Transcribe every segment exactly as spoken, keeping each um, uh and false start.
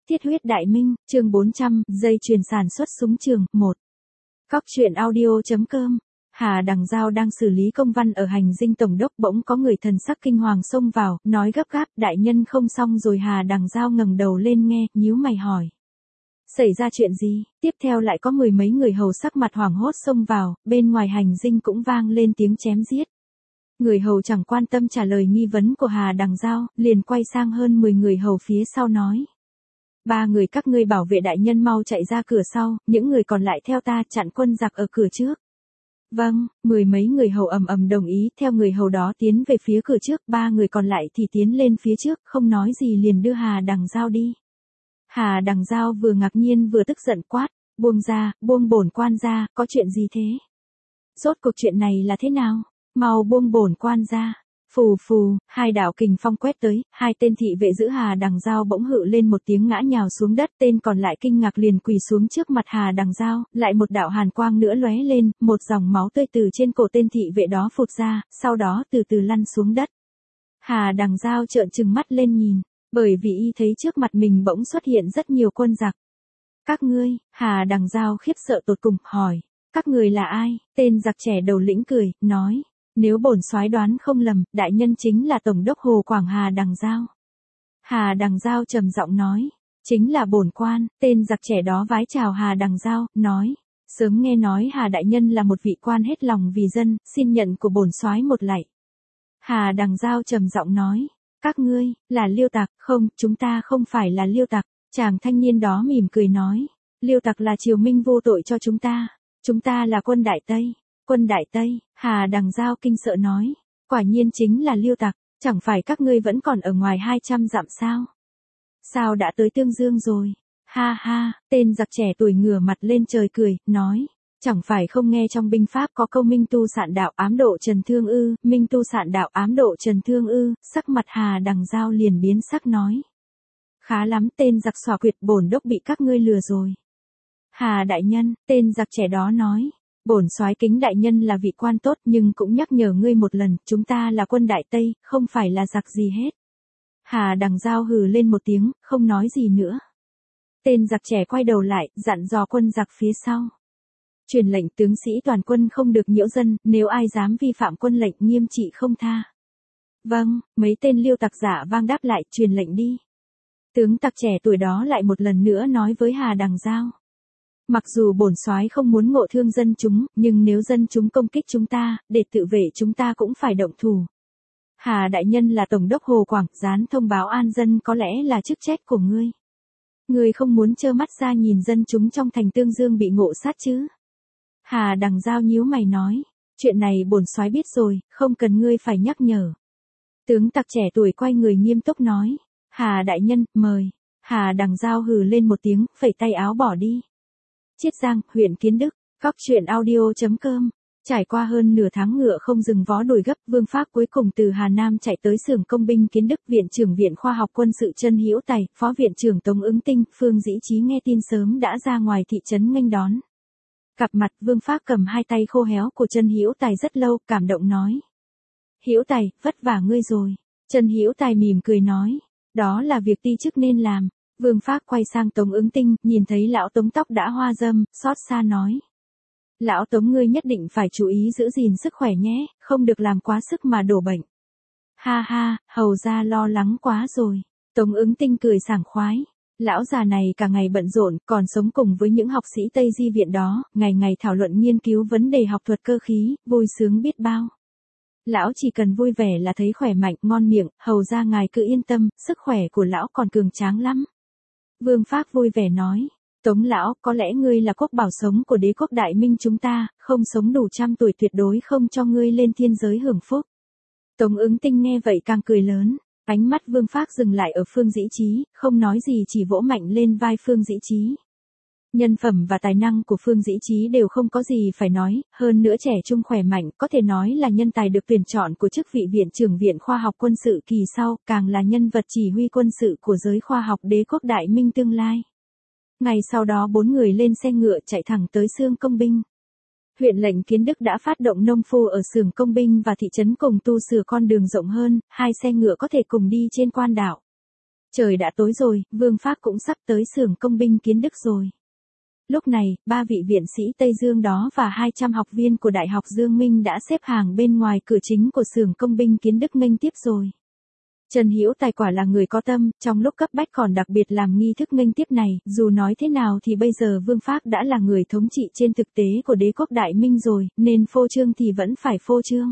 Thiết huyết đại minh, chương bốn trăm, dây chuyền sản xuất súng trường, một. Cóc truyện audio.com. Hà Đằng Giao đang xử lý công văn ở hành dinh tổng đốc, bỗng có người thần sắc kinh hoàng xông vào, nói gấp gáp, đại nhân không xong rồi. Hà Đằng Giao ngẩng đầu lên nghe, nhíu mày hỏi. Xảy ra chuyện gì? Tiếp theo lại có mười mấy người hầu sắc mặt hoảng hốt xông vào, bên ngoài hành dinh cũng vang lên tiếng chém giết. Người hầu chẳng quan tâm trả lời nghi vấn của Hà Đằng Giao, liền quay sang hơn mười người hầu phía sau nói. Ba người các ngươi bảo vệ đại nhân mau chạy ra cửa sau, những người còn lại theo ta chặn quân giặc ở cửa trước. Vâng, mười mấy người hầu ầm ầm đồng ý, theo người hầu đó tiến về phía cửa trước, ba người còn lại thì tiến lên phía trước, không nói gì liền đưa Hà Đằng Giao đi. Hà Đằng Giao vừa ngạc nhiên vừa tức giận quát, buông ra, buông bổn quan ra, có chuyện gì thế? Rốt cuộc chuyện này là thế nào? Mau buông bổn quan ra. Phù phù, hai đạo kình phong quét tới, hai tên thị vệ giữ Hà Đằng Giao bỗng hự lên một tiếng ngã nhào xuống đất, tên còn lại kinh ngạc liền quỳ xuống trước mặt Hà Đằng Giao, lại một đạo hàn quang nữa lóe lên, một dòng máu tươi từ trên cổ tên thị vệ đó phụt ra, sau đó từ từ lăn xuống đất. Hà Đằng Giao trợn trừng mắt lên nhìn, bởi vì y thấy trước mặt mình bỗng xuất hiện rất nhiều quân giặc. Các ngươi, Hà Đằng Giao khiếp sợ tột cùng, hỏi, các người là ai? Tên giặc trẻ đầu lĩnh cười, nói. Nếu bổn soái đoán không lầm, đại nhân chính là tổng đốc Hồ Quảng Hà Đằng Giao. Hà Đằng Giao trầm giọng nói, chính là bổn quan. Tên giặc trẻ đó vái chào Hà Đằng Giao, nói, sớm nghe nói Hà đại nhân là một vị quan hết lòng vì dân, xin nhận của bổn soái một lạy. Hà Đằng Giao trầm giọng nói, các ngươi là liêu tặc? Không, chúng ta không phải là liêu tặc. Chàng thanh niên đó mỉm cười nói, liêu tặc là triều minh vô tội cho chúng ta, chúng ta là quân Đại Tây. Quân Đại Tây? Hà Đằng Giao kinh sợ nói, quả nhiên chính là liêu tặc, chẳng phải các ngươi vẫn còn ở ngoài hai trăm dặm sao? Sao đã tới Tương Dương rồi? Ha ha, tên giặc trẻ tuổi ngửa mặt lên trời cười, nói, chẳng phải không nghe trong binh pháp có câu minh tu sạn đạo ám độ trần thương ư? Minh tu sạn đạo ám độ trần thương ư? Sắc mặt Hà Đằng Giao liền biến sắc nói, khá lắm, tên giặc xòa quyệt, bổn đốc bị các ngươi lừa rồi. Hà đại nhân, tên giặc trẻ đó nói, bổn soái kính đại nhân là vị quan tốt, nhưng cũng nhắc nhở ngươi một lần, chúng ta là quân Đại Tây, không phải là giặc gì hết. Hà Đằng Giao hừ lên một tiếng, không nói gì nữa. Tên giặc trẻ quay đầu lại, dặn dò quân giặc phía sau. Truyền lệnh tướng sĩ toàn quân không được nhiễu dân, nếu ai dám vi phạm quân lệnh nghiêm trị không tha. Vâng, mấy tên liêu tặc giả vang đáp lại, truyền lệnh đi. Tướng tặc trẻ tuổi đó lại một lần nữa nói với Hà Đằng Giao. Mặc dù bổn soái không muốn ngộ thương dân chúng, nhưng nếu dân chúng công kích chúng ta, để tự vệ chúng ta cũng phải động thủ. Hà đại nhân là tổng đốc Hồ Quảng, gián thông báo an dân có lẽ là chức trách của ngươi. Ngươi không muốn trơ mắt ra nhìn dân chúng trong thành Tương Dương bị ngộ sát chứ? Hà Đằng Giao nhíu mày nói, chuyện này bổn soái biết rồi, không cần ngươi phải nhắc nhở. Tướng tặc trẻ tuổi quay người nghiêm túc nói, Hà đại nhân, mời. Hà Đằng Giao hừ lên một tiếng, phẩy tay áo bỏ đi. Chiết Giang, huyện Kiến Đức, cóc truyện audio.com. Trải qua hơn nửa tháng ngựa không dừng vó đuổi gấp, Vương Phác cuối cùng từ Hà Nam chạy tới xưởng công binh Kiến Đức. Viện trưởng Viện Khoa học Quân sự Trân Hữu Tài, Phó Viện trưởng Tống Ứng Tinh, Phương Dĩ Chí nghe tin sớm đã ra ngoài thị trấn nghênh đón. Gặp mặt, Vương Phác cầm hai tay khô héo của Trân Hữu Tài rất lâu, cảm động nói. Hữu Tài, vất vả ngươi rồi. Trân Hữu Tài mỉm cười nói, đó là việc ti chức nên làm. Vương Phác quay sang Tống Ứng Tinh, nhìn thấy lão Tống tóc đã hoa râm, xót xa nói. Lão Tống ngươi nhất định phải chú ý giữ gìn sức khỏe nhé, không được làm quá sức mà đổ bệnh. Ha ha, hầu ra lo lắng quá rồi. Tống Ứng Tinh cười sảng khoái. Lão già này cả ngày bận rộn, còn sống cùng với những học sĩ Tây Di viện đó, ngày ngày thảo luận nghiên cứu vấn đề học thuật cơ khí, vui sướng biết bao. Lão chỉ cần vui vẻ là thấy khỏe mạnh, ngon miệng, hầu ra ngài cứ yên tâm, sức khỏe của lão còn cường tráng lắm. Vương Phác vui vẻ nói, Tống lão, có lẽ ngươi là quốc bảo sống của đế quốc Đại Minh chúng ta, không sống đủ trăm tuổi tuyệt đối không cho ngươi lên thiên giới hưởng phúc. Tống Ứng Tinh nghe vậy càng cười lớn, ánh mắt Vương Phác dừng lại ở Phương Dĩ Chí, không nói gì chỉ vỗ mạnh lên vai Phương Dĩ Chí. Nhân phẩm và tài năng của Phương Dĩ Chí đều không có gì phải nói, hơn nữa trẻ trung khỏe mạnh, có thể nói là nhân tài được tuyển chọn của chức vị Viện trưởng Viện Khoa học Quân sự kỳ sau, càng là nhân vật chỉ huy quân sự của giới khoa học đế quốc Đại Minh tương lai. Ngày sau đó bốn người lên xe ngựa chạy thẳng tới xưởng công binh. Huyện lệnh Kiến Đức đã phát động nông phu ở xưởng công binh và thị trấn cùng tu sửa con đường rộng hơn, hai xe ngựa có thể cùng đi trên quan đạo. Trời đã tối rồi, Vương Phác cũng sắp tới xưởng công binh Kiến Đức rồi. Lúc này, ba vị viện sĩ Tây Dương đó và hai trăm học viên của Đại học Dương Minh đã xếp hàng bên ngoài cửa chính của xưởng công binh Kiến Đức nghênh tiếp rồi. Trần Hữu Tài quả là người có tâm, trong lúc cấp bách còn đặc biệt làm nghi thức nghênh tiếp này, dù nói thế nào thì bây giờ Vương Phác đã là người thống trị trên thực tế của đế quốc Đại Minh rồi, nên phô trương thì vẫn phải phô trương.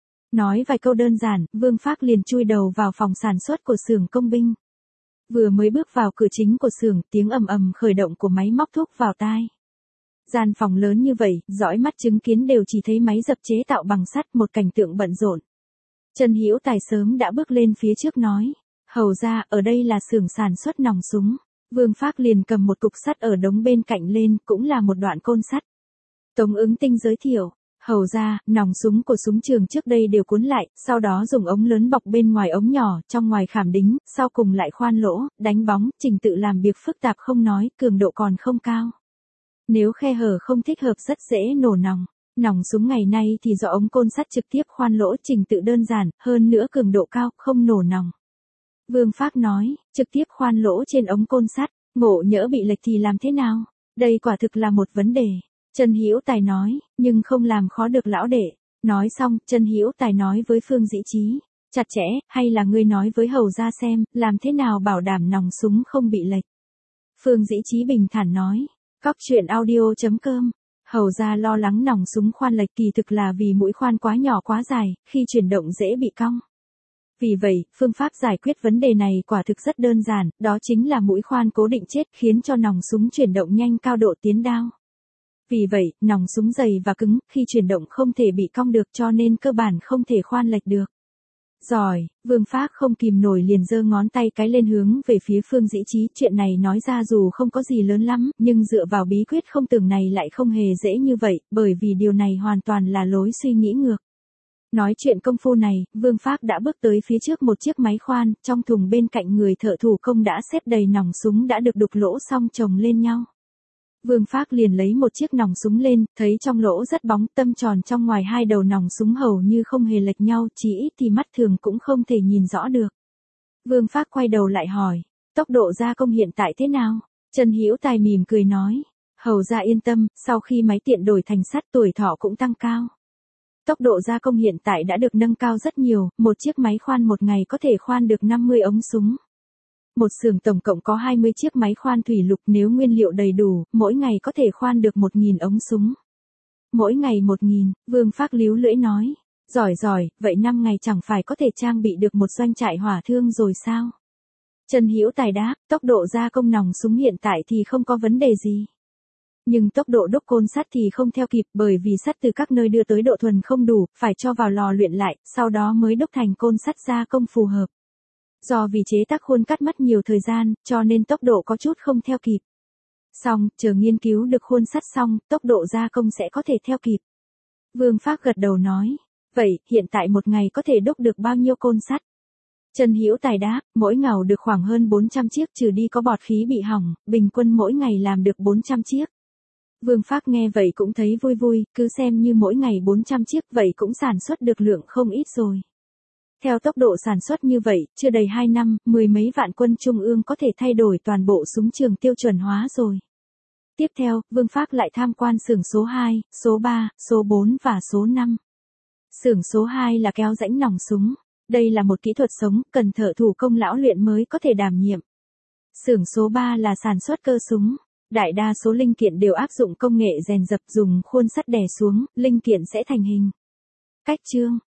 Nói vài câu đơn giản, Vương Phác liền chui đầu vào phòng sản xuất của xưởng công binh. Vừa mới bước vào cửa chính của xưởng, tiếng ầm ầm khởi động của máy móc thúc vào tai. Gian phòng lớn như vậy, dõi mắt chứng kiến đều chỉ thấy máy dập chế tạo bằng sắt, một cảnh tượng bận rộn. Trần Hữu Tài sớm đã bước lên phía trước nói, hầu ra, ở đây là xưởng sản xuất nòng súng. Vương Phác liền cầm một cục sắt ở đống bên cạnh lên, cũng là một đoạn côn sắt. Tống Ứng Tinh giới thiệu, hầu ra, nòng súng của súng trường trước đây đều cuốn lại, sau đó dùng ống lớn bọc bên ngoài ống nhỏ, trong ngoài khảm đính, sau cùng lại khoan lỗ, đánh bóng, trình tự làm việc phức tạp không nói, cường độ còn không cao. Nếu khe hở không thích hợp rất dễ nổ nòng. Nòng súng ngày nay thì do ống côn sắt trực tiếp khoan lỗ, trình tự đơn giản, hơn nữa cường độ cao, không nổ nòng. Vương Phác nói, trực tiếp khoan lỗ trên ống côn sắt, ngộ nhỡ bị lệch thì làm thế nào? Đây quả thực là một vấn đề. Trần Hữu Tài nói, nhưng không làm khó được lão đệ. Nói xong, Trần Hữu Tài nói với Phương Dĩ Trí, chặt chẽ, hay là ngươi nói với hầu ra xem, làm thế nào bảo đảm nòng súng không bị lệch. Phương Dĩ Trí bình thản nói, cóc truyện audio chấm com. Hầu ra lo lắng nòng súng khoan lệch kỳ thực là vì mũi khoan quá nhỏ quá dài, khi chuyển động dễ bị cong. Vì vậy, phương pháp giải quyết vấn đề này quả thực rất đơn giản, đó chính là mũi khoan cố định chết khiến cho nòng súng chuyển động nhanh cao độ tiến đao. Vì vậy, nòng súng dày và cứng, khi chuyển động không thể bị cong được cho nên cơ bản không thể khoan lệch được. Giỏi, Vương Phác không kìm nổi liền giơ ngón tay cái lên hướng về phía Phương Dĩ Trí, chuyện này nói ra dù không có gì lớn lắm, nhưng dựa vào bí quyết không tưởng này lại không hề dễ như vậy, bởi vì điều này hoàn toàn là lối suy nghĩ ngược. Nói chuyện công phu này, Vương Phác đã bước tới phía trước một chiếc máy khoan, trong thùng bên cạnh người thợ thủ công đã xếp đầy nòng súng đã được đục lỗ xong chồng lên nhau. Vương Phác liền lấy một chiếc nòng súng lên, thấy trong lỗ rất bóng, tâm tròn trong ngoài hai đầu nòng súng hầu như không hề lệch nhau, chỉ ít thì mắt thường cũng không thể nhìn rõ được. Vương Phác quay đầu lại hỏi, tốc độ gia công hiện tại thế nào? Trần Hữu Tài mỉm cười nói, hầu ra yên tâm, sau khi máy tiện đổi thành sắt tuổi thọ cũng tăng cao. Tốc độ gia công hiện tại đã được nâng cao rất nhiều, một chiếc máy khoan một ngày có thể khoan được năm mươi ống súng. Một xưởng tổng cộng có hai mươi chiếc máy khoan thủy lục, nếu nguyên liệu đầy đủ, mỗi ngày có thể khoan được một nghìn ống súng. Mỗi ngày một nghìn, Vương Phác líu lưỡi nói. Giỏi giỏi, vậy năm ngày chẳng phải có thể trang bị được một doanh trại hỏa thương rồi sao? Trần Hữu Tài đáp, tốc độ gia công nòng súng hiện tại thì không có vấn đề gì. Nhưng tốc độ đúc côn sắt thì không theo kịp, bởi vì sắt từ các nơi đưa tới độ thuần không đủ, phải cho vào lò luyện lại, sau đó mới đúc thành côn sắt gia công phù hợp. Do vì chế tác khuôn cắt mất nhiều thời gian, cho nên tốc độ có chút không theo kịp. Xong, chờ nghiên cứu được khuôn sắt xong, tốc độ gia công sẽ có thể theo kịp. Vương Phác gật đầu nói, vậy, hiện tại một ngày có thể đúc được bao nhiêu côn sắt? Trần Hữu Tài đáp, mỗi ngàu được khoảng hơn bốn trăm chiếc, trừ đi có bọt khí bị hỏng, bình quân mỗi ngày làm được bốn trăm chiếc. Vương Phác nghe vậy cũng thấy vui vui, cứ xem như mỗi ngày bốn trăm chiếc, vậy cũng sản xuất được lượng không ít rồi. Theo tốc độ sản xuất như vậy, chưa đầy hai năm, mười mấy vạn quân trung ương có thể thay đổi toàn bộ súng trường tiêu chuẩn hóa rồi. Tiếp theo, Vương Phác lại tham quan xưởng số hai, số ba, số bốn và số năm. Xưởng số hai là kéo rãnh nòng súng. Đây là một kỹ thuật sống, cần thợ thủ công lão luyện mới có thể đảm nhiệm. Xưởng số ba là sản xuất cơ súng. Đại đa số linh kiện đều áp dụng công nghệ rèn dập, dùng khuôn sắt đè xuống, linh kiện sẽ thành hình. Cách chương